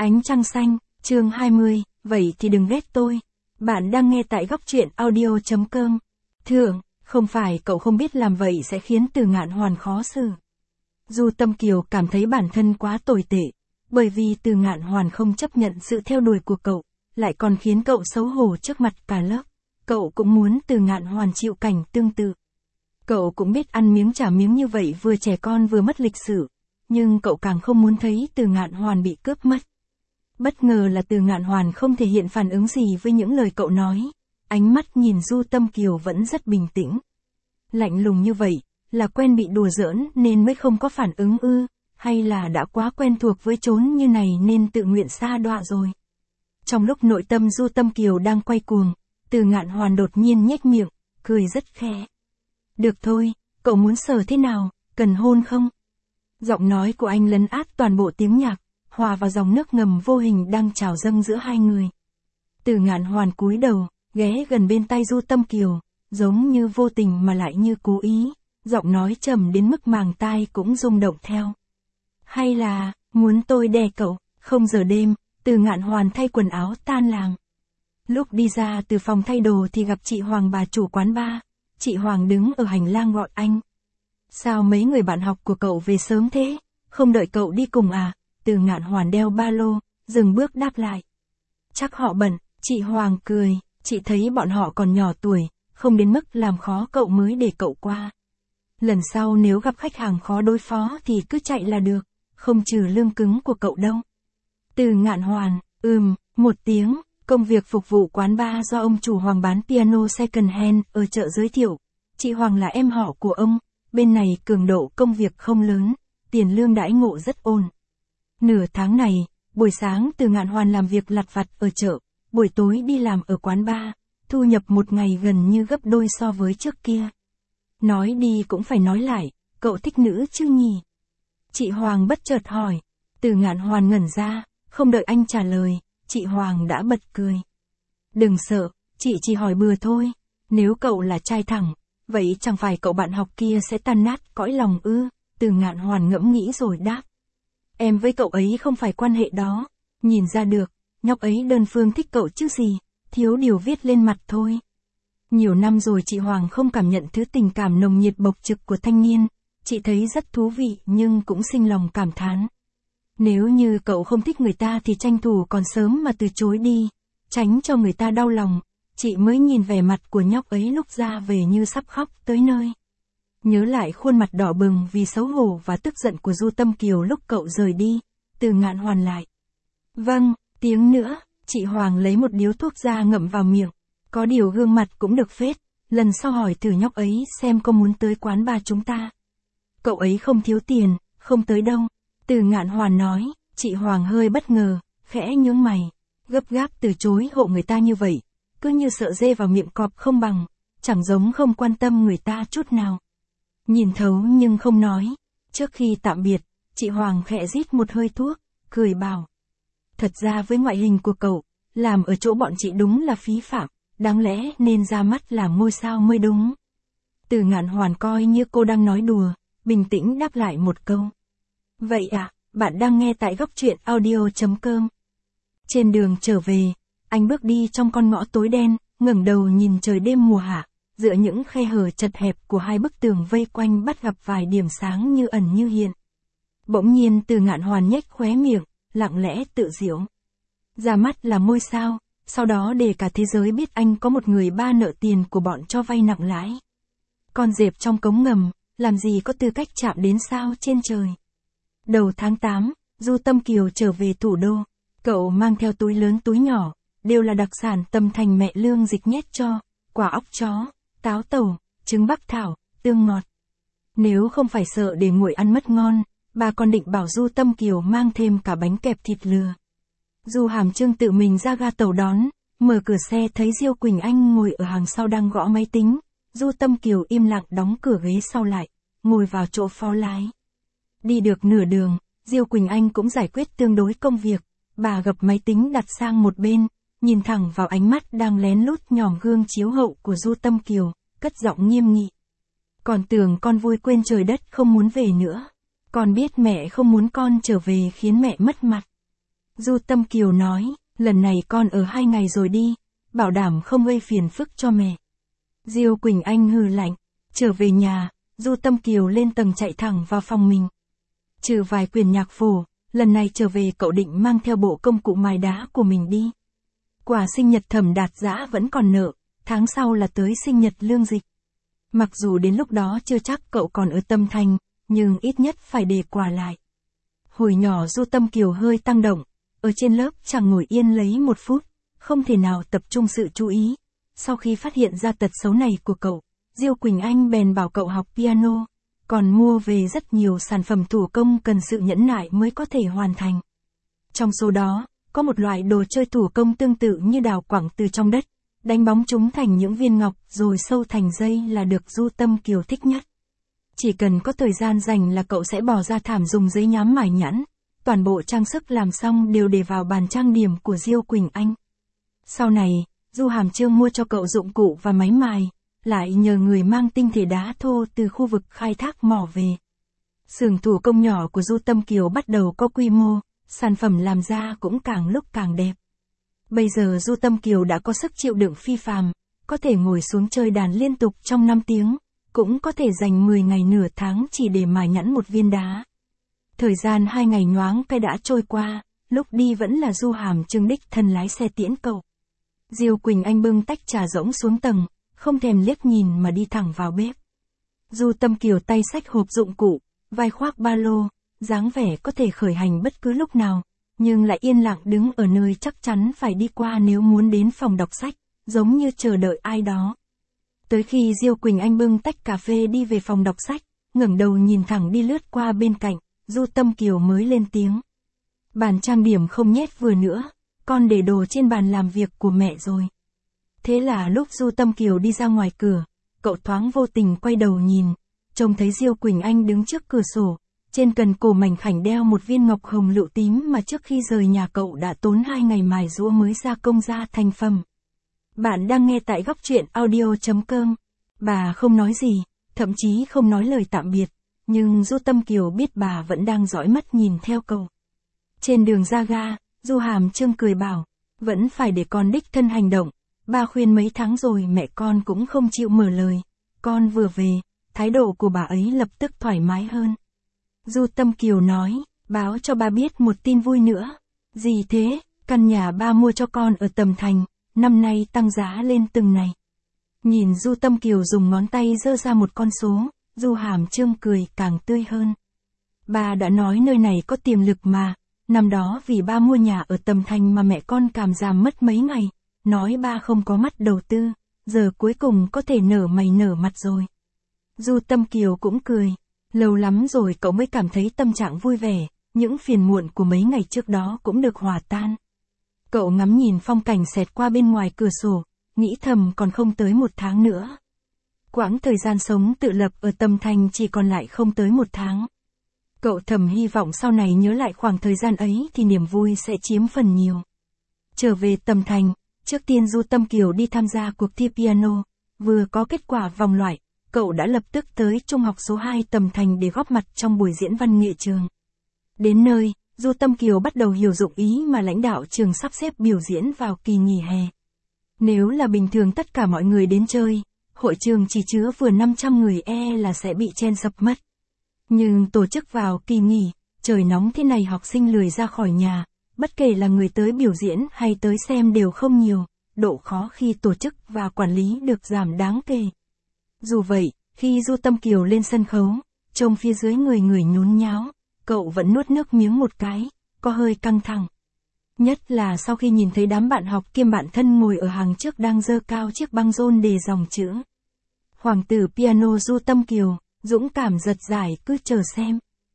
Ánh trăng xanh, chương 20, vậy thì đừng ghét tôi. Bạn đang nghe tại góc truyện audio.com. Thượng, không phải cậu không biết làm vậy sẽ khiến Từ Ngạn Hoàn khó xử. Du Tâm Kiều cảm thấy bản thân quá tồi tệ, bởi vì Từ Ngạn Hoàn không chấp nhận sự theo đuổi của cậu, lại còn khiến cậu xấu hổ trước mặt cả lớp. Cậu cũng muốn Từ Ngạn Hoàn chịu cảnh tương tự. Cậu cũng biết ăn miếng trả miếng như vậy vừa trẻ con vừa mất lịch sự, nhưng cậu càng không muốn thấy Từ Ngạn Hoàn bị cướp mất. Bất ngờ là Từ Ngạn Hoàn không thể hiện phản ứng gì với những lời cậu nói, ánh mắt nhìn Du Tâm Kiều vẫn rất bình tĩnh. Lạnh lùng như vậy, là quen bị đùa giỡn nên mới không có phản ứng ư, hay là đã quá quen thuộc với chốn như này nên tự nguyện sa đọa rồi. Trong lúc nội tâm Du Tâm Kiều đang quay cuồng, Từ Ngạn Hoàn đột nhiên nhếch miệng, cười rất khẽ. Được thôi, cậu muốn sờ thế nào, cần hôn không? Giọng nói của anh lấn át toàn bộ tiếng nhạc, hòa vào dòng nước ngầm vô hình đang trào dâng giữa hai người. Từ Ngạn Hoàn cúi đầu, ghé gần bên tai Du Tâm Kiều, giống như vô tình mà lại như cố ý, giọng nói trầm đến mức màng tai cũng rung động theo. Hay là, muốn tôi đè cậu? Không giờ đêm, Từ Ngạn Hoàn thay quần áo tan làm. Lúc đi ra từ phòng thay đồ thì gặp chị Hoàng, bà chủ quán bar. Chị Hoàng đứng ở hành lang gọi anh. Sao mấy người bạn học của cậu về sớm thế? Không đợi cậu đi cùng à? Từ Ngạn Hoàn đeo ba lô, dừng bước đáp lại. Chắc họ bận, chị Hoàng cười, chị thấy bọn họ còn nhỏ tuổi, không đến mức làm khó cậu mới để cậu qua. Lần sau nếu gặp khách hàng khó đối phó thì cứ chạy là được, không trừ lương cứng của cậu đâu. Từ Ngạn Hoàn, một tiếng, công việc phục vụ quán bar do ông chủ Hoàng bán piano second hand ở chợ giới thiệu. Chị Hoàng là em họ của ông, bên này cường độ công việc không lớn, tiền lương đãi ngộ rất ổn. Nửa tháng này, buổi sáng Từ Ngạn Hoàn làm việc lặt vặt ở chợ, buổi tối đi làm ở quán bar, thu nhập một ngày gần như gấp đôi so với trước kia. Nói đi cũng phải nói lại, cậu thích nữ chứ nhỉ? Chị Hoàng bất chợt hỏi. Từ Ngạn Hoàn ngẩn ra, không đợi anh trả lời, chị Hoàng đã bật cười. Đừng sợ, chị chỉ hỏi bừa thôi, nếu cậu là trai thẳng, vậy chẳng phải cậu bạn học kia sẽ tan nát cõi lòng ư? Từ Ngạn Hoàn ngẫm nghĩ rồi đáp. Em với cậu ấy không phải quan hệ đó, nhìn ra được, nhóc ấy đơn phương thích cậu chứ gì, thiếu điều viết lên mặt thôi. Nhiều năm rồi chị Hoàng không cảm nhận thứ tình cảm nồng nhiệt bộc trực của thanh niên, chị thấy rất thú vị nhưng cũng sinh lòng cảm thán. Nếu như cậu không thích người ta thì tranh thủ còn sớm mà từ chối đi, tránh cho người ta đau lòng, chị mới nhìn vẻ mặt của nhóc ấy lúc ra về như sắp khóc tới nơi. Nhớ lại khuôn mặt đỏ bừng vì xấu hổ và tức giận của Du Tâm Kiều lúc cậu rời đi, Từ Ngạn Hoàn lại. Vâng, tiếng nữa, chị Hoàng lấy một điếu thuốc ra ngậm vào miệng, có điều gương mặt cũng được phết, lần sau hỏi thử nhóc ấy xem có muốn tới quán bar chúng ta. Cậu ấy không thiếu tiền, không tới đâu. Từ Ngạn Hoàn nói, chị Hoàng hơi bất ngờ, khẽ nhướng mày, gấp gáp từ chối hộ người ta như vậy, cứ như sợ dê vào miệng cọp không bằng, chẳng giống không quan tâm người ta chút nào. Nhìn thấu nhưng không nói, trước khi tạm biệt, chị Hoàng khẽ rít một hơi thuốc, cười bảo. Thật ra với ngoại hình của cậu, làm ở chỗ bọn chị đúng là phí phạm, đáng lẽ nên ra mắt làm ngôi sao mới đúng. Từ Ngạn Hoàn coi như cô đang nói đùa, bình tĩnh đáp lại một câu. Vậy à, bạn đang nghe tại góc truyện audio.com. Trên đường trở về, anh bước đi trong con ngõ tối đen, ngẩng đầu nhìn trời đêm mùa hạ, giữa những khe hở chật hẹp của hai bức tường vây quanh bắt gặp vài điểm sáng như ẩn như hiện. Bỗng nhiên Từ Ngạn Hoàn nhếch khóe miệng, lặng lẽ tự giễu. Ra mắt là ngôi sao, sau đó để cả thế giới biết anh có một người ba nợ tiền của bọn cho vay nặng lãi. Con dẹp trong cống ngầm, làm gì có tư cách chạm đến sao trên trời. Đầu tháng 8, Du Tâm Kiều trở về thủ đô. Cậu mang theo túi lớn túi nhỏ, đều là đặc sản Tâm Thành mẹ Lương Dịch nhét cho, quả óc chó, táo tàu, trứng bắc thảo, tương ngọt. Nếu không phải sợ để nguội ăn mất ngon, bà còn định bảo Du Tâm Kiều mang thêm cả bánh kẹp thịt lừa. Du Hàm Trương tự mình ra ga tàu đón, mở cửa xe thấy Diêu Quỳnh Anh ngồi ở hàng sau đang gõ máy tính. Du Tâm Kiều im lặng đóng cửa ghế sau lại, ngồi vào chỗ phó lái. Đi được nửa đường, Diêu Quỳnh Anh cũng giải quyết tương đối công việc, bà gập máy tính đặt sang một bên, nhìn thẳng vào ánh mắt đang lén lút nhòm gương chiếu hậu của Du Tâm Kiều, cất giọng nghiêm nghị. Còn tưởng con vui quên trời đất không muốn về nữa. Con biết mẹ không muốn con trở về khiến mẹ mất mặt. Du Tâm Kiều nói, lần này con ở 2 ngày rồi đi, bảo đảm không gây phiền phức cho mẹ. Diêu Quỳnh Anh hừ lạnh, trở về nhà, Du Tâm Kiều lên tầng chạy thẳng vào phòng mình. Trừ vài quyển nhạc phổ, lần này trở về cậu định mang theo bộ công cụ mài đá của mình đi. Quà sinh nhật Thẩm Đạt Dã vẫn còn nợ, tháng sau là tới sinh nhật Lương Dịch. Mặc dù đến lúc đó chưa chắc cậu còn ở Tâm Thành, nhưng ít nhất phải để quà lại. Hồi nhỏ Du Tâm Kiều hơi tăng động, ở trên lớp chẳng ngồi yên lấy 1 phút, không thể nào tập trung sự chú ý. Sau khi phát hiện ra tật xấu này của cậu, Diêu Quỳnh Anh bèn bảo cậu học piano, còn mua về rất nhiều sản phẩm thủ công cần sự nhẫn nại mới có thể hoàn thành. Trong số đó, có một loại đồ chơi thủ công tương tự như đào quặng từ trong đất, đánh bóng chúng thành những viên ngọc rồi sâu thành dây là được Du Tâm Kiều thích nhất. Chỉ cần có thời gian dành là cậu sẽ bỏ ra thảm dùng giấy nhám mài nhẵn, toàn bộ trang sức làm xong đều để vào bàn trang điểm của Diêu Quỳnh Anh. Sau này, Du Hàm Trương mua cho cậu dụng cụ và máy mài, lại nhờ người mang tinh thể đá thô từ khu vực khai thác mỏ về. Xưởng thủ công nhỏ của Du Tâm Kiều bắt đầu có quy mô, sản phẩm làm ra cũng càng lúc càng đẹp. Bây giờ Du Tâm Kiều đã có sức chịu đựng phi phàm, có thể ngồi xuống chơi đàn liên tục trong 5 tiếng, cũng có thể dành 10 ngày nửa tháng chỉ để mài nhẵn một viên đá. Thời gian 2 ngày nhoáng cái đã trôi qua, lúc đi vẫn là Du Hàm Trương đích thân lái xe tiễn cậu. Diêu Quỳnh Anh bưng tách trà rỗng xuống tầng, không thèm liếc nhìn mà đi thẳng vào bếp. Du Tâm Kiều tay xách hộp dụng cụ, vai khoác ba lô, dáng vẻ có thể khởi hành bất cứ lúc nào, nhưng lại yên lặng đứng ở nơi chắc chắn phải đi qua nếu muốn đến phòng đọc sách, giống như chờ đợi ai đó. Tới khi Diêu Quỳnh Anh bưng tách cà phê đi về phòng đọc sách, ngẩng đầu nhìn thẳng đi lướt qua bên cạnh, Du Tâm Kiều mới lên tiếng. Bàn trang điểm không nhét vừa nữa, con để đồ trên bàn làm việc của mẹ rồi. Thế là lúc Du Tâm Kiều đi ra ngoài cửa, cậu thoáng vô tình quay đầu nhìn, trông thấy Diêu Quỳnh Anh đứng trước cửa sổ, trên cần cổ mảnh khảnh đeo một viên ngọc hồng lựu tím mà trước khi rời nhà cậu đã tốn 2 ngày mài giũa mới gia công ra thành phẩm. Bạn đang nghe tại góc truyện audio.com. Bà không nói gì, thậm chí không nói lời tạm biệt, nhưng Du Tâm Kiều biết bà vẫn đang dõi mắt nhìn theo cậu. Trên đường ra ga, Du Hàm Trương cười bảo, vẫn phải để con đích thân hành động, ba khuyên mấy tháng rồi mẹ con cũng không chịu mở lời, con vừa về, thái độ của bà ấy lập tức thoải mái hơn. Du Tâm Kiều nói, báo cho ba biết một tin vui nữa. Gì thế? Căn nhà ba mua cho con ở Tầm Thành, năm nay tăng giá lên từng này. Nhìn Du Tâm Kiều dùng ngón tay giơ ra một con số, Du Hàm Trương cười càng tươi hơn. Ba đã nói nơi này có tiềm lực mà, năm đó vì ba mua nhà ở Tầm Thành mà mẹ con cảm giảm mất mấy ngày, nói ba không có mắt đầu tư, giờ cuối cùng có thể nở mày nở mặt rồi. Du Tâm Kiều cũng cười, lâu lắm rồi cậu mới cảm thấy tâm trạng vui vẻ, những phiền muộn của mấy ngày trước đó cũng được hòa tan. Cậu ngắm nhìn phong cảnh xẹt qua bên ngoài cửa sổ, nghĩ thầm còn không tới 1 tháng nữa. Quãng thời gian sống tự lập ở Tầm Thành chỉ còn lại không tới 1 tháng. Cậu thầm hy vọng sau này nhớ lại khoảng thời gian ấy thì niềm vui sẽ chiếm phần nhiều. Trở về Tầm Thành, trước tiên Du Tâm Kiều đi tham gia cuộc thi piano, vừa có kết quả vòng loại, cậu đã lập tức tới Trung học số 2 Tầm Thành để góp mặt trong buổi diễn văn nghệ trường. Đến nơi, Du Tâm Kiều bắt đầu hiểu dụng ý mà lãnh đạo trường sắp xếp biểu diễn vào kỳ nghỉ hè. Nếu là bình thường tất cả mọi người đến chơi, hội trường chỉ chứa vừa 500 người là sẽ bị chen sập mất. Nhưng tổ chức vào kỳ nghỉ, trời nóng thế này học sinh lười ra khỏi nhà, bất kể là người tới biểu diễn hay tới xem đều không nhiều, độ khó khi tổ chức và quản lý được giảm đáng kể. Dù vậy, khi Du Tâm Kiều lên sân khấu, trông phía dưới người nhốn nháo, cậu vẫn nuốt nước miếng một cái, có hơi căng thẳng. Nhất là sau khi nhìn thấy đám bạn học kiêm bạn thân ngồi ở hàng trước đang giơ cao chiếc băng rôn đề dòng chữ. Hoàng tử piano Du Tâm Kiều, dũng cảm giật giải cứ chờ xem.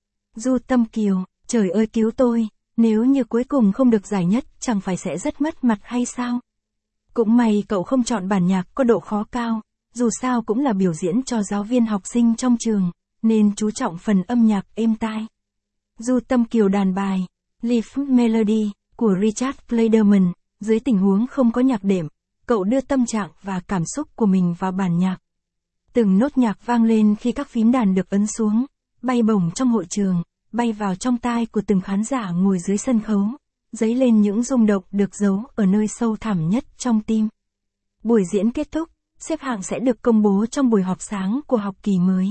Du Tâm Kiều, trời ơi cứu tôi, nếu như cuối cùng không được giải nhất chẳng phải sẽ rất mất mặt hay sao? Cũng may cậu không chọn bản nhạc có độ khó cao, dù sao cũng là biểu diễn cho giáo viên học sinh trong trường, nên chú trọng phần âm nhạc êm tai. Du Tâm Kiều đàn bài Leaf Melody của Richard Clayderman, dưới tình huống không có nhạc đệm, cậu đưa tâm trạng và cảm xúc của mình vào bản nhạc. Từng nốt nhạc vang lên khi các phím đàn được ấn xuống, bay bổng trong hội trường, bay vào trong tai của từng khán giả ngồi dưới sân khấu. dấy lên những rung động được giấu ở nơi sâu thẳm nhất trong tim. Buổi diễn kết thúc, xếp hạng sẽ được công bố trong buổi họp sáng của học kỳ mới.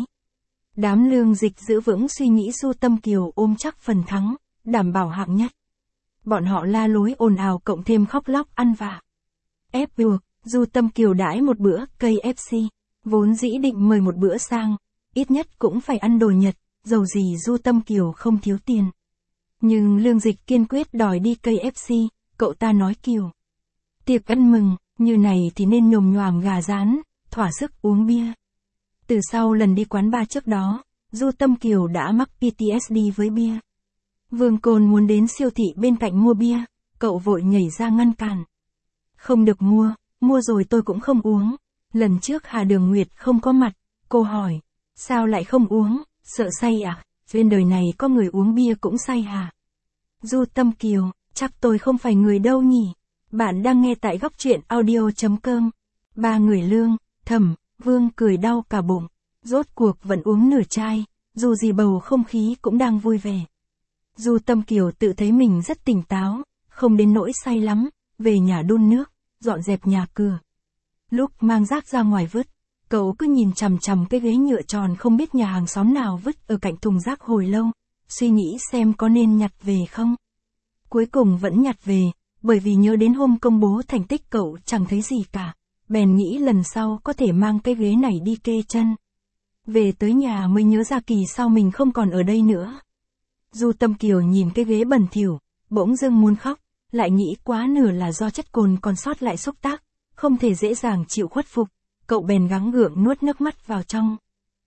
Đám lương dịch giữ vững suy nghĩ Du Tâm Kiều ôm chắc phần thắng, đảm bảo hạng nhất. Bọn họ la lối ồn ào cộng thêm khóc lóc ăn vạ. Ép buộc, Du Tâm Kiều đãi một bữa KFC, vốn dĩ định mời một bữa sang, ít nhất cũng phải ăn đồ Nhật, dầu gì Du Tâm Kiều không thiếu tiền. Nhưng lương dịch kiên quyết đòi đi KFC, cậu ta nói Kiều. Tiệc ăn mừng, như này thì nên nhồm nhoàm gà rán, thỏa sức uống bia. Từ sau lần đi quán bar trước đó, Du Tâm Kiều đã mắc PTSD với bia. Vương Côn muốn đến siêu thị bên cạnh mua bia, cậu vội nhảy ra ngăn cản. Không được mua rồi tôi cũng không uống. Lần trước Hà Đường Nguyệt không có mặt, cô hỏi, sao lại không uống, sợ say à? Trên đời này có người uống bia cũng say hả? Du Tâm Kiều, chắc tôi không phải người đâu nhỉ? Bạn đang nghe tại góc truyện audio.com. Ba người Lương, Thẩm, Vương cười đau cả bụng. Rốt cuộc vẫn uống nửa chai, dù gì bầu không khí cũng đang vui vẻ. Du Tâm Kiều tự thấy mình rất tỉnh táo, không đến nỗi say lắm, về nhà đun nước, dọn dẹp nhà cửa. Lúc mang rác ra ngoài vứt, cậu cứ nhìn chằm chằm cái ghế nhựa tròn không biết nhà hàng xóm nào vứt ở cạnh thùng rác hồi lâu, suy nghĩ xem có nên nhặt về không. Cuối cùng vẫn nhặt về, bởi vì nhớ đến hôm công bố thành tích cậu chẳng thấy gì cả, bèn nghĩ lần sau có thể mang cái ghế này đi kê chân. Về tới nhà mới nhớ ra kỳ sau mình không còn ở đây nữa. Du Tâm Kiều nhìn cái ghế bẩn thỉu, bỗng dưng muốn khóc, lại nghĩ quá nửa là do chất cồn còn sót lại xúc tác, không thể dễ dàng chịu khuất phục, cậu bèn gắng gượng nuốt nước mắt vào trong.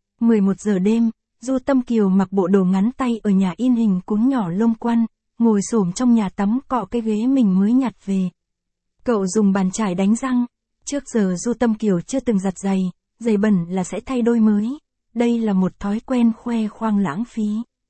11 giờ đêm, Du Tâm Kiều mặc bộ đồ ngắn tay ở nhà in hình cuốn nhỏ lông quăn, ngồi xổm trong nhà tắm cọ cái ghế mình mới nhặt về. Cậu dùng bàn chải đánh răng, trước giờ Du Tâm Kiều chưa từng giặt giày, giày bẩn là sẽ thay đôi mới, đây là một thói quen khoe khoang lãng phí.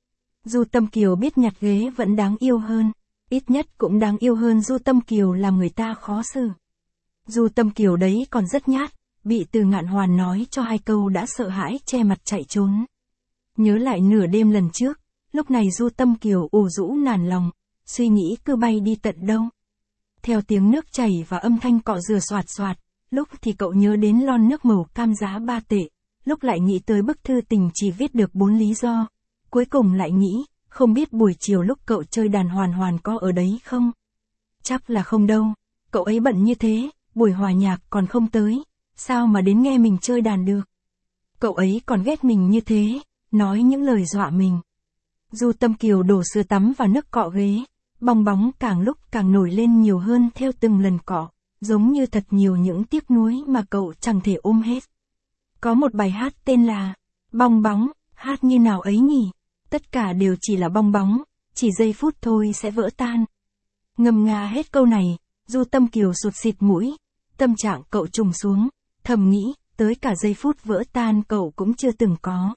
Du Tâm Kiều biết nhặt ghế vẫn đáng yêu hơn, ít nhất cũng đáng yêu hơn Du Tâm Kiều làm người ta khó xử. Du Tâm Kiều đấy còn rất nhát, bị Từ Ngạn Hoàn nói cho 2 câu đã sợ hãi che mặt chạy trốn. Nhớ lại nửa đêm lần trước, lúc này Du Tâm Kiều ủ rũ nản lòng, suy nghĩ cứ bay đi tận đâu. Theo tiếng nước chảy và âm thanh cọ rửa xoạt xoạt, lúc thì cậu nhớ đến lon nước màu cam giá 3 tệ, lúc lại nghĩ tới bức thư tình chỉ viết được 4 lý do, cuối cùng lại nghĩ, không biết buổi chiều lúc cậu chơi đàn Hoàn Hoàn có ở đấy không? Chắc là không đâu, cậu ấy bận như thế, buổi hòa nhạc còn không tới, sao mà đến nghe mình chơi đàn được? Cậu ấy còn ghét mình như thế, nói những lời dọa mình. Du Tâm Kiều đổ sữa tắm vào nước cọ ghế, bong bóng càng lúc càng nổi lên nhiều hơn theo từng lần cọ, giống như thật nhiều những tiếc nuối mà cậu chẳng thể ôm hết. Có một bài hát tên là Bong Bóng, hát như nào ấy nhỉ? Tất cả đều chỉ là bong bóng, chỉ giây phút thôi sẽ vỡ tan. Ngâm nga hết câu này, Du Tâm Kiều sụt xịt mũi, tâm trạng cậu trùng xuống, thầm nghĩ, tới cả giây phút vỡ tan cậu cũng chưa từng có.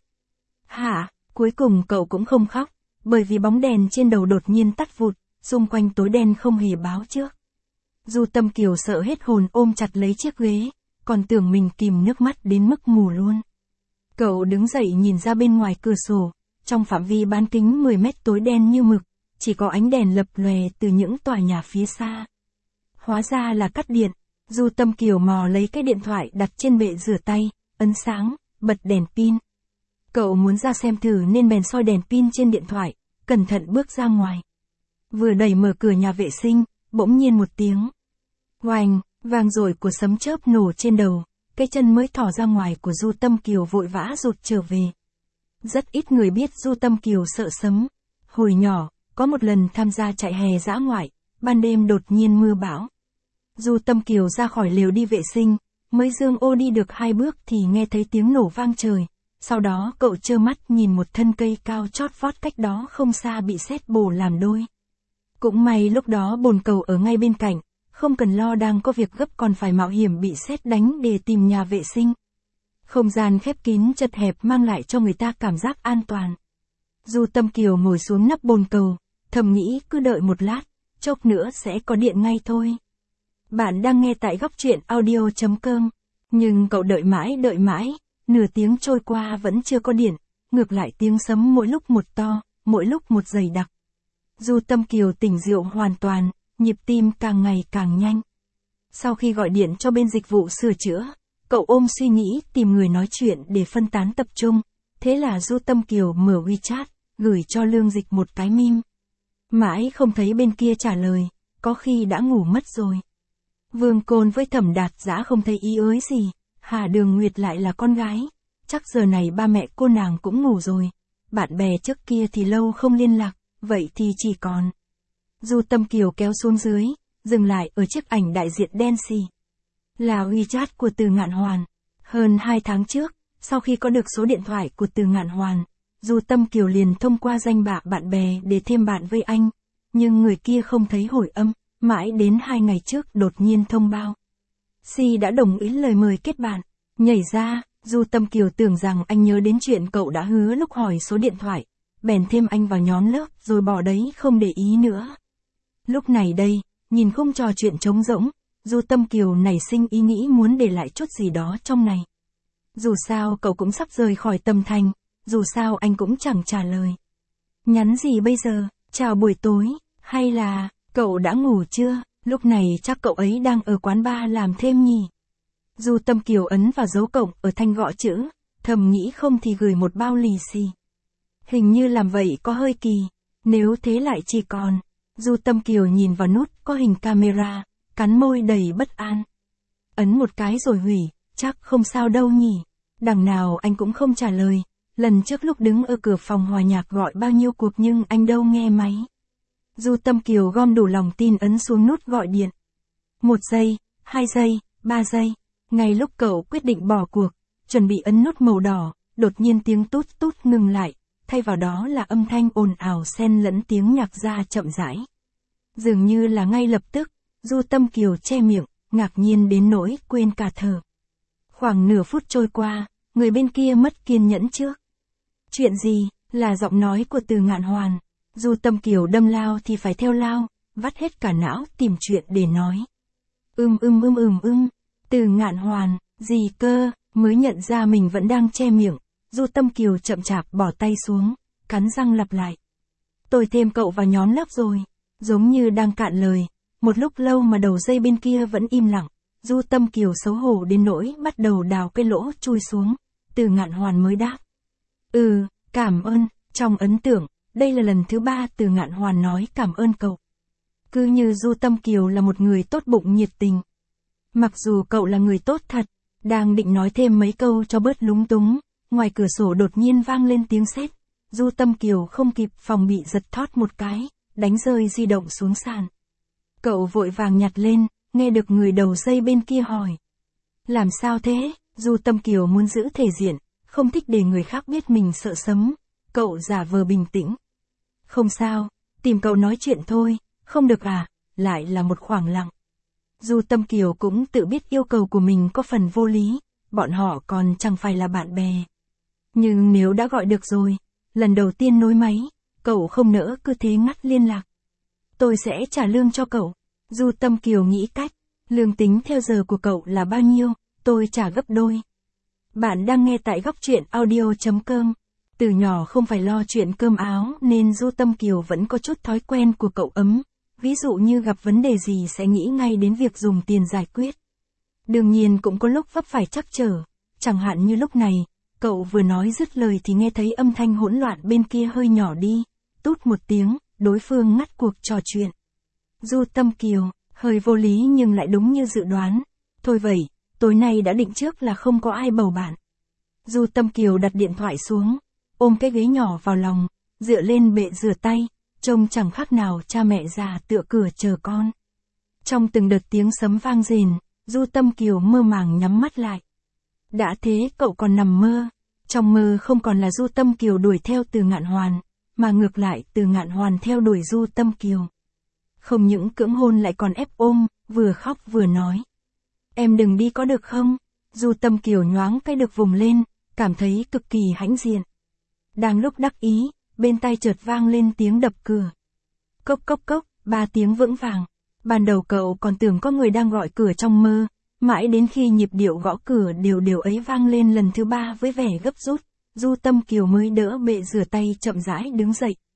Hả, cuối cùng cậu cũng không khóc, bởi vì bóng đèn trên đầu đột nhiên tắt vụt, xung quanh tối đen không hề báo trước. Du Tâm Kiều sợ hết hồn ôm chặt lấy chiếc ghế, còn tưởng mình kìm nước mắt đến mức mù luôn. Cậu đứng dậy nhìn ra bên ngoài cửa sổ, trong phạm vi bán kính 10 mét tối đen như mực, chỉ có ánh đèn lập lòe từ những tòa nhà phía xa. Hóa ra là cắt điện, Du Tâm Kiều mò lấy cái điện thoại đặt trên bệ rửa tay, ấn sáng, bật đèn pin. Cậu muốn ra xem thử nên bèn soi đèn pin trên điện thoại, cẩn thận bước ra ngoài. Vừa đẩy mở cửa nhà vệ sinh, bỗng nhiên một tiếng oanh, vang dội của sấm chớp nổ trên đầu, cái chân mới thò ra ngoài của Du Tâm Kiều vội vã rụt trở về. Rất ít người biết Du Tâm Kiều sợ sấm. Hồi nhỏ, có một lần tham gia chạy hè dã ngoại, ban đêm đột nhiên mưa bão. Du Tâm Kiều ra khỏi lều đi vệ sinh, mới dương ô đi được 2 bước thì nghe thấy tiếng nổ vang trời. Sau đó cậu trơ mắt nhìn một thân cây cao chót vót cách đó không xa bị sét bổ làm đôi. Cũng may lúc đó bồn cầu ở ngay bên cạnh, không cần lo đang có việc gấp còn phải mạo hiểm bị sét đánh để tìm nhà vệ sinh. Không gian khép kín chật hẹp mang lại cho người ta cảm giác an toàn. Du Tâm Kiều ngồi xuống nắp bồn cầu, thầm nghĩ cứ đợi một lát, chốc nữa sẽ có điện ngay thôi. Bạn đang nghe tại góc truyện audio.com, nhưng cậu đợi mãi, nửa tiếng trôi qua vẫn chưa có điện, ngược lại tiếng sấm mỗi lúc một to, mỗi lúc một dày đặc. Du Tâm Kiều tỉnh rượu hoàn toàn, nhịp tim càng ngày càng nhanh. Sau khi gọi điện cho bên dịch vụ sửa chữa, cậu ôm suy nghĩ tìm người nói chuyện để phân tán tập trung. Thế là Du Tâm Kiều mở WeChat, gửi cho Lương Dịch một cái meme. Mãi không thấy bên kia trả lời, có khi đã ngủ mất rồi. Vương Côn với Thẩm Đạt Dã không thấy ý ới gì, Hà Đường Nguyệt lại là con gái. Chắc giờ này ba mẹ cô nàng cũng ngủ rồi. Bạn bè trước kia thì lâu không liên lạc, vậy thì chỉ còn. Du Tâm Kiều kéo xuống dưới, dừng lại ở chiếc ảnh đại diện đen xì. Là WeChat của Từ Ngạn Hoàn. Hơn 2 tháng trước, sau khi có được số điện thoại của Từ Ngạn Hoàn, Du Tâm Kiều liền thông qua danh bạ bạn bè để thêm bạn với anh. Nhưng người kia không thấy hồi âm, mãi đến 2 ngày trước đột nhiên thông báo. Si đã đồng ý lời mời kết bạn. Nhảy ra, Du Tâm Kiều tưởng rằng anh nhớ đến chuyện cậu đã hứa lúc hỏi số điện thoại, bèn thêm anh vào nhóm lớp rồi bỏ đấy không để ý nữa. Lúc này đây, nhìn khung trò chuyện trống rỗng, Du Tâm Kiều nảy sinh ý nghĩ muốn để lại chút gì đó trong này. Dù sao cậu cũng sắp rời khỏi Tâm Thành, dù sao anh cũng chẳng trả lời. Nhắn gì bây giờ, chào buổi tối, hay là, cậu đã ngủ chưa, lúc này chắc cậu ấy đang ở quán bar làm thêm nhỉ. Du Tâm Kiều ấn vào dấu cộng ở thanh gõ chữ, thầm nghĩ không thì gửi một bao lì xì. Hình như làm vậy có hơi kỳ, nếu thế lại chỉ còn. Du Tâm Kiều nhìn vào nút có hình camera, cắn môi đầy bất an. Ấn một cái rồi hủy, chắc không sao đâu nhỉ. Đằng nào anh cũng không trả lời, lần trước lúc đứng ở cửa phòng hòa nhạc gọi bao nhiêu cuộc nhưng anh đâu nghe máy. Du Tâm Kiều gom đủ lòng tin ấn xuống nút gọi điện. 1 giây, 2 giây, 3 giây. Ngay lúc cậu quyết định bỏ cuộc, chuẩn bị ấn nút màu đỏ, đột nhiên tiếng tút tút ngừng lại, thay vào đó là âm thanh ồn ào xen lẫn tiếng nhạc ra chậm rãi. Dường như là ngay lập tức, Du Tâm Kiều che miệng, ngạc nhiên đến nỗi quên cả thở. Khoảng nửa phút trôi qua, người bên kia mất kiên nhẫn trước. Chuyện gì, là giọng nói của Từ Ngạn Hoàn. Du Tâm Kiều đâm lao thì phải theo lao, vắt hết cả não tìm chuyện để nói. Từ Ngạn Hoàn, gì cơ, mới nhận ra mình vẫn đang che miệng. Du Tâm Kiều chậm chạp bỏ tay xuống, cắn răng lặp lại. Tôi thêm cậu vào nhóm lớp rồi, giống như đang cạn lời. Một lúc lâu mà đầu dây bên kia vẫn im lặng. Du Tâm Kiều xấu hổ đến nỗi bắt đầu đào cái lỗ chui xuống. Từ Ngạn Hoàn mới đáp. Cảm ơn, trong ấn tượng, đây là lần thứ 3 Từ Ngạn Hoàn nói cảm ơn cậu. Cứ như Du Tâm Kiều là một người tốt bụng nhiệt tình. Mặc dù cậu là người tốt thật, đang định nói thêm mấy câu cho bớt lúng túng, ngoài cửa sổ đột nhiên vang lên tiếng sét. Du Tâm Kiều không kịp phòng bị giật thót một cái, đánh rơi di động xuống sàn. Cậu vội vàng nhặt lên, nghe được người đầu dây bên kia hỏi. Làm sao thế? Du Tâm Kiều muốn giữ thể diện, không thích để người khác biết mình sợ sấm. Cậu giả vờ bình tĩnh. Không sao, tìm cậu nói chuyện thôi, không được à? Lại là một khoảng lặng. Du Tâm Kiều cũng tự biết yêu cầu của mình có phần vô lý, bọn họ còn chẳng phải là bạn bè. Nhưng nếu đã gọi được rồi, lần đầu tiên nối máy, cậu không nỡ cứ thế ngắt liên lạc. Tôi sẽ trả lương cho cậu. Du Tâm Kiều nghĩ cách, lương tính theo giờ của cậu là bao nhiêu, tôi trả gấp đôi. Bạn đang nghe tại góc truyện audio.com. Từ nhỏ không phải lo chuyện cơm áo nên Du Tâm Kiều vẫn có chút thói quen của cậu ấm. Ví dụ như gặp vấn đề gì sẽ nghĩ ngay đến việc dùng tiền giải quyết. Đương nhiên cũng có lúc vấp phải trắc trở, chẳng hạn như lúc này, cậu vừa nói dứt lời thì nghe thấy âm thanh hỗn loạn bên kia hơi nhỏ đi, tút một tiếng, đối phương ngắt cuộc trò chuyện. Du Tâm Kiều, hơi vô lý nhưng lại đúng như dự đoán. Thôi vậy, tối nay đã định trước là không có ai bầu bạn. Du Tâm Kiều đặt điện thoại xuống, ôm cái ghế nhỏ vào lòng, dựa lên bệ rửa tay, trông chẳng khác nào cha mẹ già tựa cửa chờ con. Trong từng đợt tiếng sấm vang rền, Du Tâm Kiều mơ màng nhắm mắt lại. Đã thế cậu còn nằm mơ. Trong mơ không còn là Du Tâm Kiều đuổi theo Từ Ngạn Hoàn, mà ngược lại Từ Ngạn Hoàn theo đuổi Du Tâm Kiều. Không những cưỡng hôn lại còn ép ôm, vừa khóc vừa nói. Em đừng đi có được không? Du Tâm Kiều nhoáng cái được vùng lên, cảm thấy cực kỳ hãnh diện. Đang lúc đắc ý, bên tai chợt vang lên tiếng đập cửa. Cốc cốc cốc, 3 tiếng vững vàng. Ban đầu cậu còn tưởng có người đang gọi cửa trong mơ, mãi đến khi nhịp điệu gõ cửa đều ấy vang lên lần thứ 3 với vẻ gấp rút, Du Tâm Kiều mới đỡ bệ rửa tay chậm rãi đứng dậy,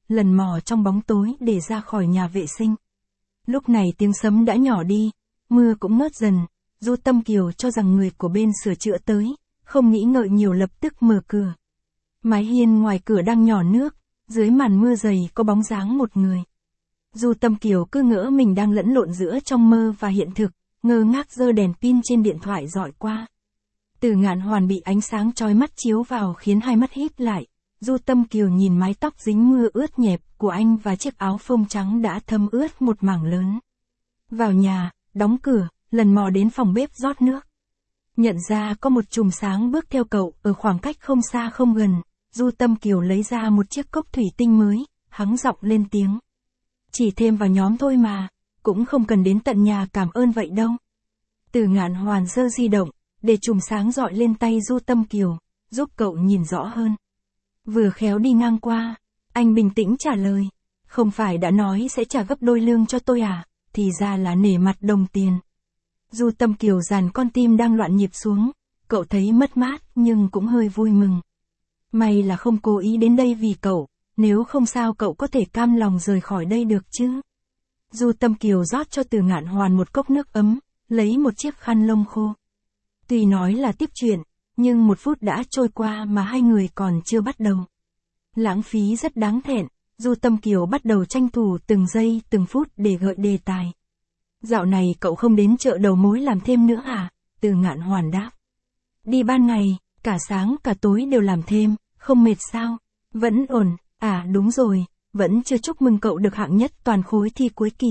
lần mò trong bóng tối để ra khỏi nhà vệ sinh. Lúc này tiếng sấm đã nhỏ đi, mưa cũng ngớt dần, Du Tâm Kiều cho rằng người của bên sửa chữa tới, không nghĩ ngợi nhiều lập tức mở cửa. Mái hiên ngoài cửa đang nhỏ nước, dưới màn mưa dày có bóng dáng một người. Du Tâm Kiều cứ ngỡ mình đang lẫn lộn giữa trong mơ và hiện thực, ngơ ngác giơ đèn pin trên điện thoại dọi qua. Từ Ngạn Hoàn bị ánh sáng chói mắt chiếu vào khiến hai mắt híp lại. Du Tâm Kiều nhìn mái tóc dính mưa ướt nhẹp của anh và chiếc áo phông trắng đã thấm ướt một mảng lớn. Vào nhà, đóng cửa, lần mò đến phòng bếp rót nước. Nhận ra có một chùm sáng bước theo cậu ở khoảng cách không xa không gần, Du Tâm Kiều lấy ra một chiếc cốc thủy tinh mới, hắng giọng lên tiếng. Chỉ thêm vào nhóm thôi mà, cũng không cần đến tận nhà cảm ơn vậy đâu. Từ Ngạn Hoàn giơ di động, để chùm sáng dọi lên tay Du Tâm Kiều, giúp cậu nhìn rõ hơn. Vừa khéo đi ngang qua, anh bình tĩnh trả lời, không phải đã nói sẽ trả gấp đôi lương cho tôi à, thì ra là nể mặt đồng tiền. Du Tâm Kiều dàn con tim đang loạn nhịp xuống, cậu thấy mất mát nhưng cũng hơi vui mừng. May là không cố ý đến đây vì cậu, nếu không sao cậu có thể cam lòng rời khỏi đây được chứ. Du Tâm Kiều rót cho Từ Ngạn Hoàn một cốc nước ấm, lấy một chiếc khăn lông khô. Tuy nói là tiếp chuyện, nhưng 1 phút đã trôi qua mà hai người còn chưa bắt đầu. Lãng phí rất đáng thẹn, Du Tâm Kiều bắt đầu tranh thủ từng giây từng phút để gợi đề tài. Dạo này cậu không đến chợ đầu mối làm thêm nữa à? Từ Ngạn Hoàn đáp. Đi ban ngày, cả sáng cả tối đều làm thêm, không mệt sao? Vẫn ổn, à đúng rồi, vẫn chưa chúc mừng cậu được hạng nhất toàn khối thi cuối kỳ.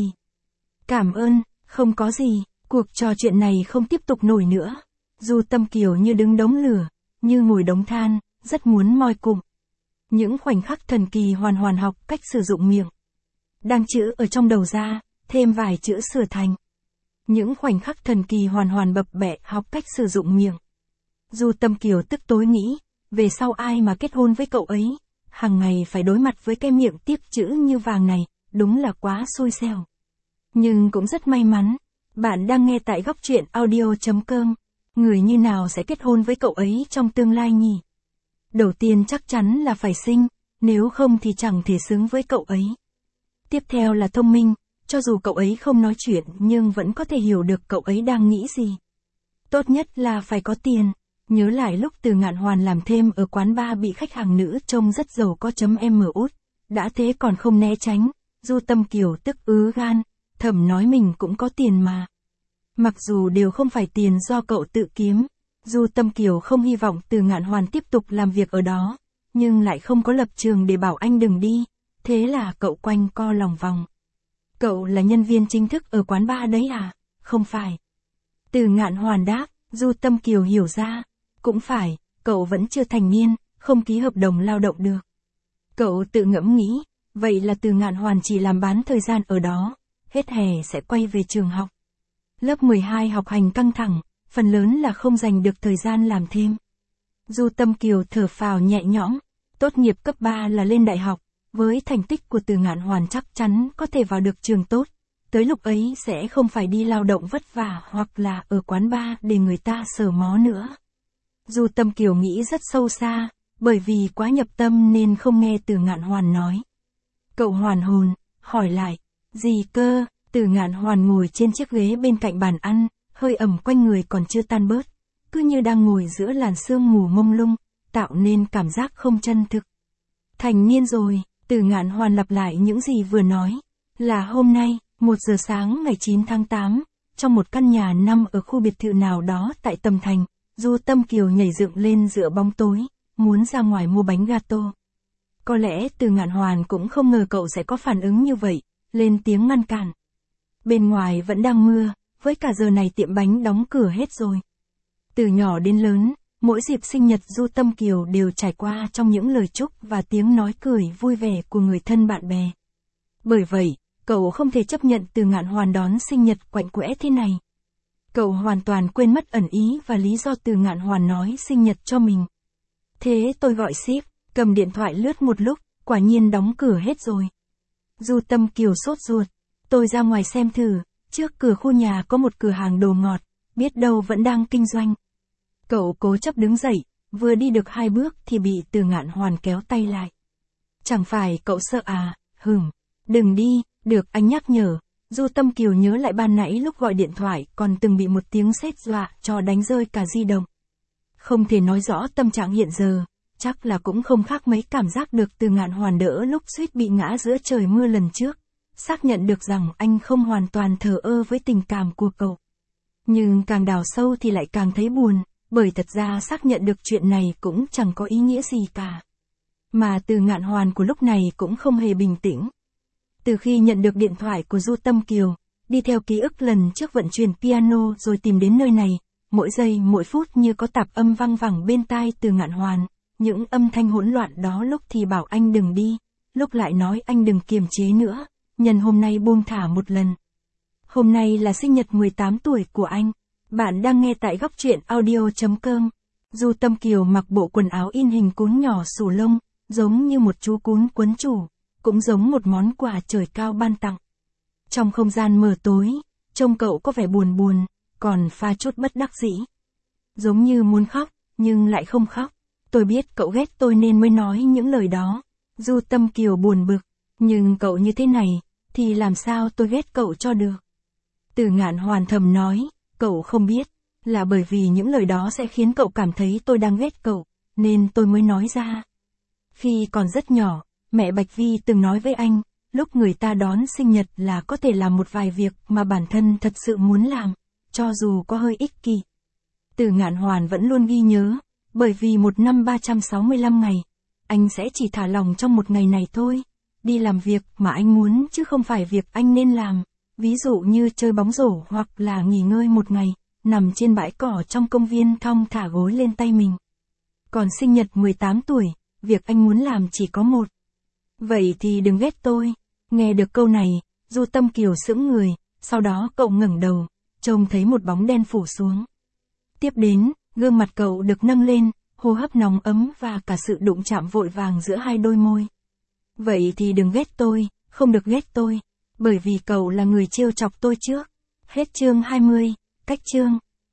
Cảm ơn, không có gì, cuộc trò chuyện này không tiếp tục nổi nữa. Du Tâm Kiều như đứng đống lửa, như ngồi đống than, rất muốn moi cụm. Những khoảnh khắc thần kỳ Hoàn học cách sử dụng miệng. Đang chữ ở trong đầu ra, thêm vài chữ sửa thành. Những khoảnh khắc thần kỳ Hoàn bập bẹ học cách sử dụng miệng. Du Tâm Kiều tức tối nghĩ, về sau ai mà kết hôn với cậu ấy, hàng ngày phải đối mặt với cái miệng tiếp chữ như vàng này, đúng là quá xui xẻo. Nhưng cũng rất may mắn, bạn đang nghe tại góc truyện audio.com. Người như nào sẽ kết hôn với cậu ấy trong tương lai nhỉ? Đầu tiên chắc chắn là phải xinh, nếu không thì chẳng thể xứng với cậu ấy. Tiếp theo là thông minh, cho dù cậu ấy không nói chuyện nhưng vẫn có thể hiểu được cậu ấy đang nghĩ gì. Tốt nhất là phải có tiền. Nhớ lại lúc Từ Ngạn Hoàn làm thêm ở quán bar bị khách hàng nữ trông rất giàu có .m út, đã thế còn không né tránh, Du Tâm Kiều tức ứ gan, thầm nói mình cũng có tiền mà. Mặc dù đều không phải tiền do cậu tự kiếm, Du Tâm Kiều không hy vọng Từ Ngạn Hoàn tiếp tục làm việc ở đó, nhưng lại không có lập trường để bảo anh đừng đi, thế là cậu quanh co lòng vòng. Cậu là nhân viên chính thức ở quán bar đấy à? Không phải. Từ Ngạn Hoàn đáp, Du Tâm Kiều hiểu ra, cũng phải, cậu vẫn chưa thành niên, không ký hợp đồng lao động được. Cậu tự ngẫm nghĩ, vậy là Từ Ngạn Hoàn chỉ làm bán thời gian ở đó, hết hè sẽ quay về trường học. Lớp 12 học hành căng thẳng, phần lớn là không dành được thời gian làm thêm. Du Tâm Kiều thở phào nhẹ nhõm, tốt nghiệp cấp 3 là lên đại học, với thành tích của Từ Ngạn Hoàn chắc chắn có thể vào được trường tốt, tới lúc ấy sẽ không phải đi lao động vất vả hoặc là ở quán bar để người ta sờ mó nữa. Du Tâm Kiều nghĩ rất sâu xa, bởi vì quá nhập tâm nên không nghe Từ Ngạn Hoàn nói. Cậu hoàn hồn, hỏi lại, gì cơ? Từ Ngạn Hoàn ngồi trên chiếc ghế bên cạnh bàn ăn, hơi ẩm quanh người còn chưa tan bớt, cứ như đang ngồi giữa làn sương mù mông lung, tạo nên cảm giác không chân thực. Thành niên rồi, Từ Ngạn Hoàn lặp lại những gì vừa nói, là hôm nay, 1 giờ sáng ngày 9 tháng 8, trong một căn nhà nằm ở khu biệt thự nào đó tại Tâm Thành, Du Tâm Kiều nhảy dựng lên giữa bóng tối, muốn ra ngoài mua bánh gato. Có lẽ Từ Ngạn Hoàn cũng không ngờ cậu sẽ có phản ứng như vậy, lên tiếng ngăn cản. Bên ngoài vẫn đang mưa, với cả giờ này tiệm bánh đóng cửa hết rồi. Từ nhỏ đến lớn, mỗi dịp sinh nhật Du Tâm Kiều đều trải qua trong những lời chúc và tiếng nói cười vui vẻ của người thân bạn bè. Bởi vậy, cậu không thể chấp nhận Từ Ngạn Hoàn đón sinh nhật quạnh quẽ thế này. Cậu hoàn toàn quên mất ẩn ý và lý do Từ Ngạn Hoàn nói sinh nhật cho mình. Thế tôi gọi ship, cầm điện thoại lướt một lúc, quả nhiên đóng cửa hết rồi. Du Tâm Kiều sốt ruột, tôi ra ngoài xem thử, trước cửa khu nhà có một cửa hàng đồ ngọt, biết đâu vẫn đang kinh doanh. Cậu cố chấp đứng dậy, vừa đi được 2 bước thì bị Từ Ngạn Hoàn kéo tay lại. Chẳng phải cậu sợ à, đừng đi, được anh nhắc nhở. Du Tâm Kiều nhớ lại ban nãy lúc gọi điện thoại còn từng bị một tiếng sét dọa cho đánh rơi cả di động. Không thể nói rõ tâm trạng hiện giờ, chắc là cũng không khác mấy cảm giác được Từ Ngạn Hoàn đỡ lúc suýt bị ngã giữa trời mưa lần trước. Xác nhận được rằng anh không hoàn toàn thờ ơ với tình cảm của cậu. Nhưng càng đào sâu thì lại càng thấy buồn, bởi thật ra xác nhận được chuyện này cũng chẳng có ý nghĩa gì cả. Mà Từ Ngạn Hoàn của lúc này cũng không hề bình tĩnh. Từ khi nhận được điện thoại của Du Tâm Kiều, đi theo ký ức lần trước vận chuyển piano rồi tìm đến nơi này, mỗi giây mỗi phút như có tạp âm vang vẳng bên tai Từ Ngạn Hoàn, những âm thanh hỗn loạn đó lúc thì bảo anh đừng đi, lúc lại nói anh đừng kiềm chế nữa, nhân hôm nay buông thả một lần. Hôm nay là sinh nhật 18 tuổi của anh. Bạn đang nghe tại góc truyện audio.com. Du Tâm Kiều mặc bộ quần áo in hình cún nhỏ xù lông, giống như một chú cún quấn chủ, cũng giống một món quà trời cao ban tặng. Trong không gian mờ tối, trông cậu có vẻ buồn buồn, còn pha chút bất đắc dĩ. Giống như muốn khóc, nhưng lại không khóc. Tôi biết cậu ghét tôi nên mới nói những lời đó. Du Tâm Kiều buồn bực, nhưng cậu như thế này, thì làm sao tôi ghét cậu cho được. Từ Ngạn Hoàn thầm nói, cậu không biết, là bởi vì những lời đó sẽ khiến cậu cảm thấy tôi đang ghét cậu, nên tôi mới nói ra. Khi còn rất nhỏ, mẹ Bạch Vi từng nói với anh, lúc người ta đón sinh nhật là có thể làm một vài việc mà bản thân thật sự muốn làm, cho dù có hơi ích kỷ. Từ Ngạn Hoàn vẫn luôn ghi nhớ, bởi vì một năm 365 ngày, anh sẽ chỉ thả lỏng trong một ngày này thôi, đi làm việc mà anh muốn chứ không phải việc anh nên làm, ví dụ như chơi bóng rổ hoặc là nghỉ ngơi một ngày, nằm trên bãi cỏ trong công viên thong thả gối lên tay mình. Còn sinh nhật 18 tuổi, việc anh muốn làm chỉ có một. Vậy thì đừng ghét tôi. Nghe được câu này, Du Tâm Kiều sững người, sau đó cậu ngẩng đầu, trông thấy một bóng đen phủ xuống. Tiếp đến, gương mặt cậu được nâng lên, hô hấp nóng ấm và cả sự đụng chạm vội vàng giữa hai đôi môi. Vậy thì đừng ghét tôi, không được ghét tôi, bởi vì cậu là người trêu chọc tôi trước. Hết chương 20, cách chương.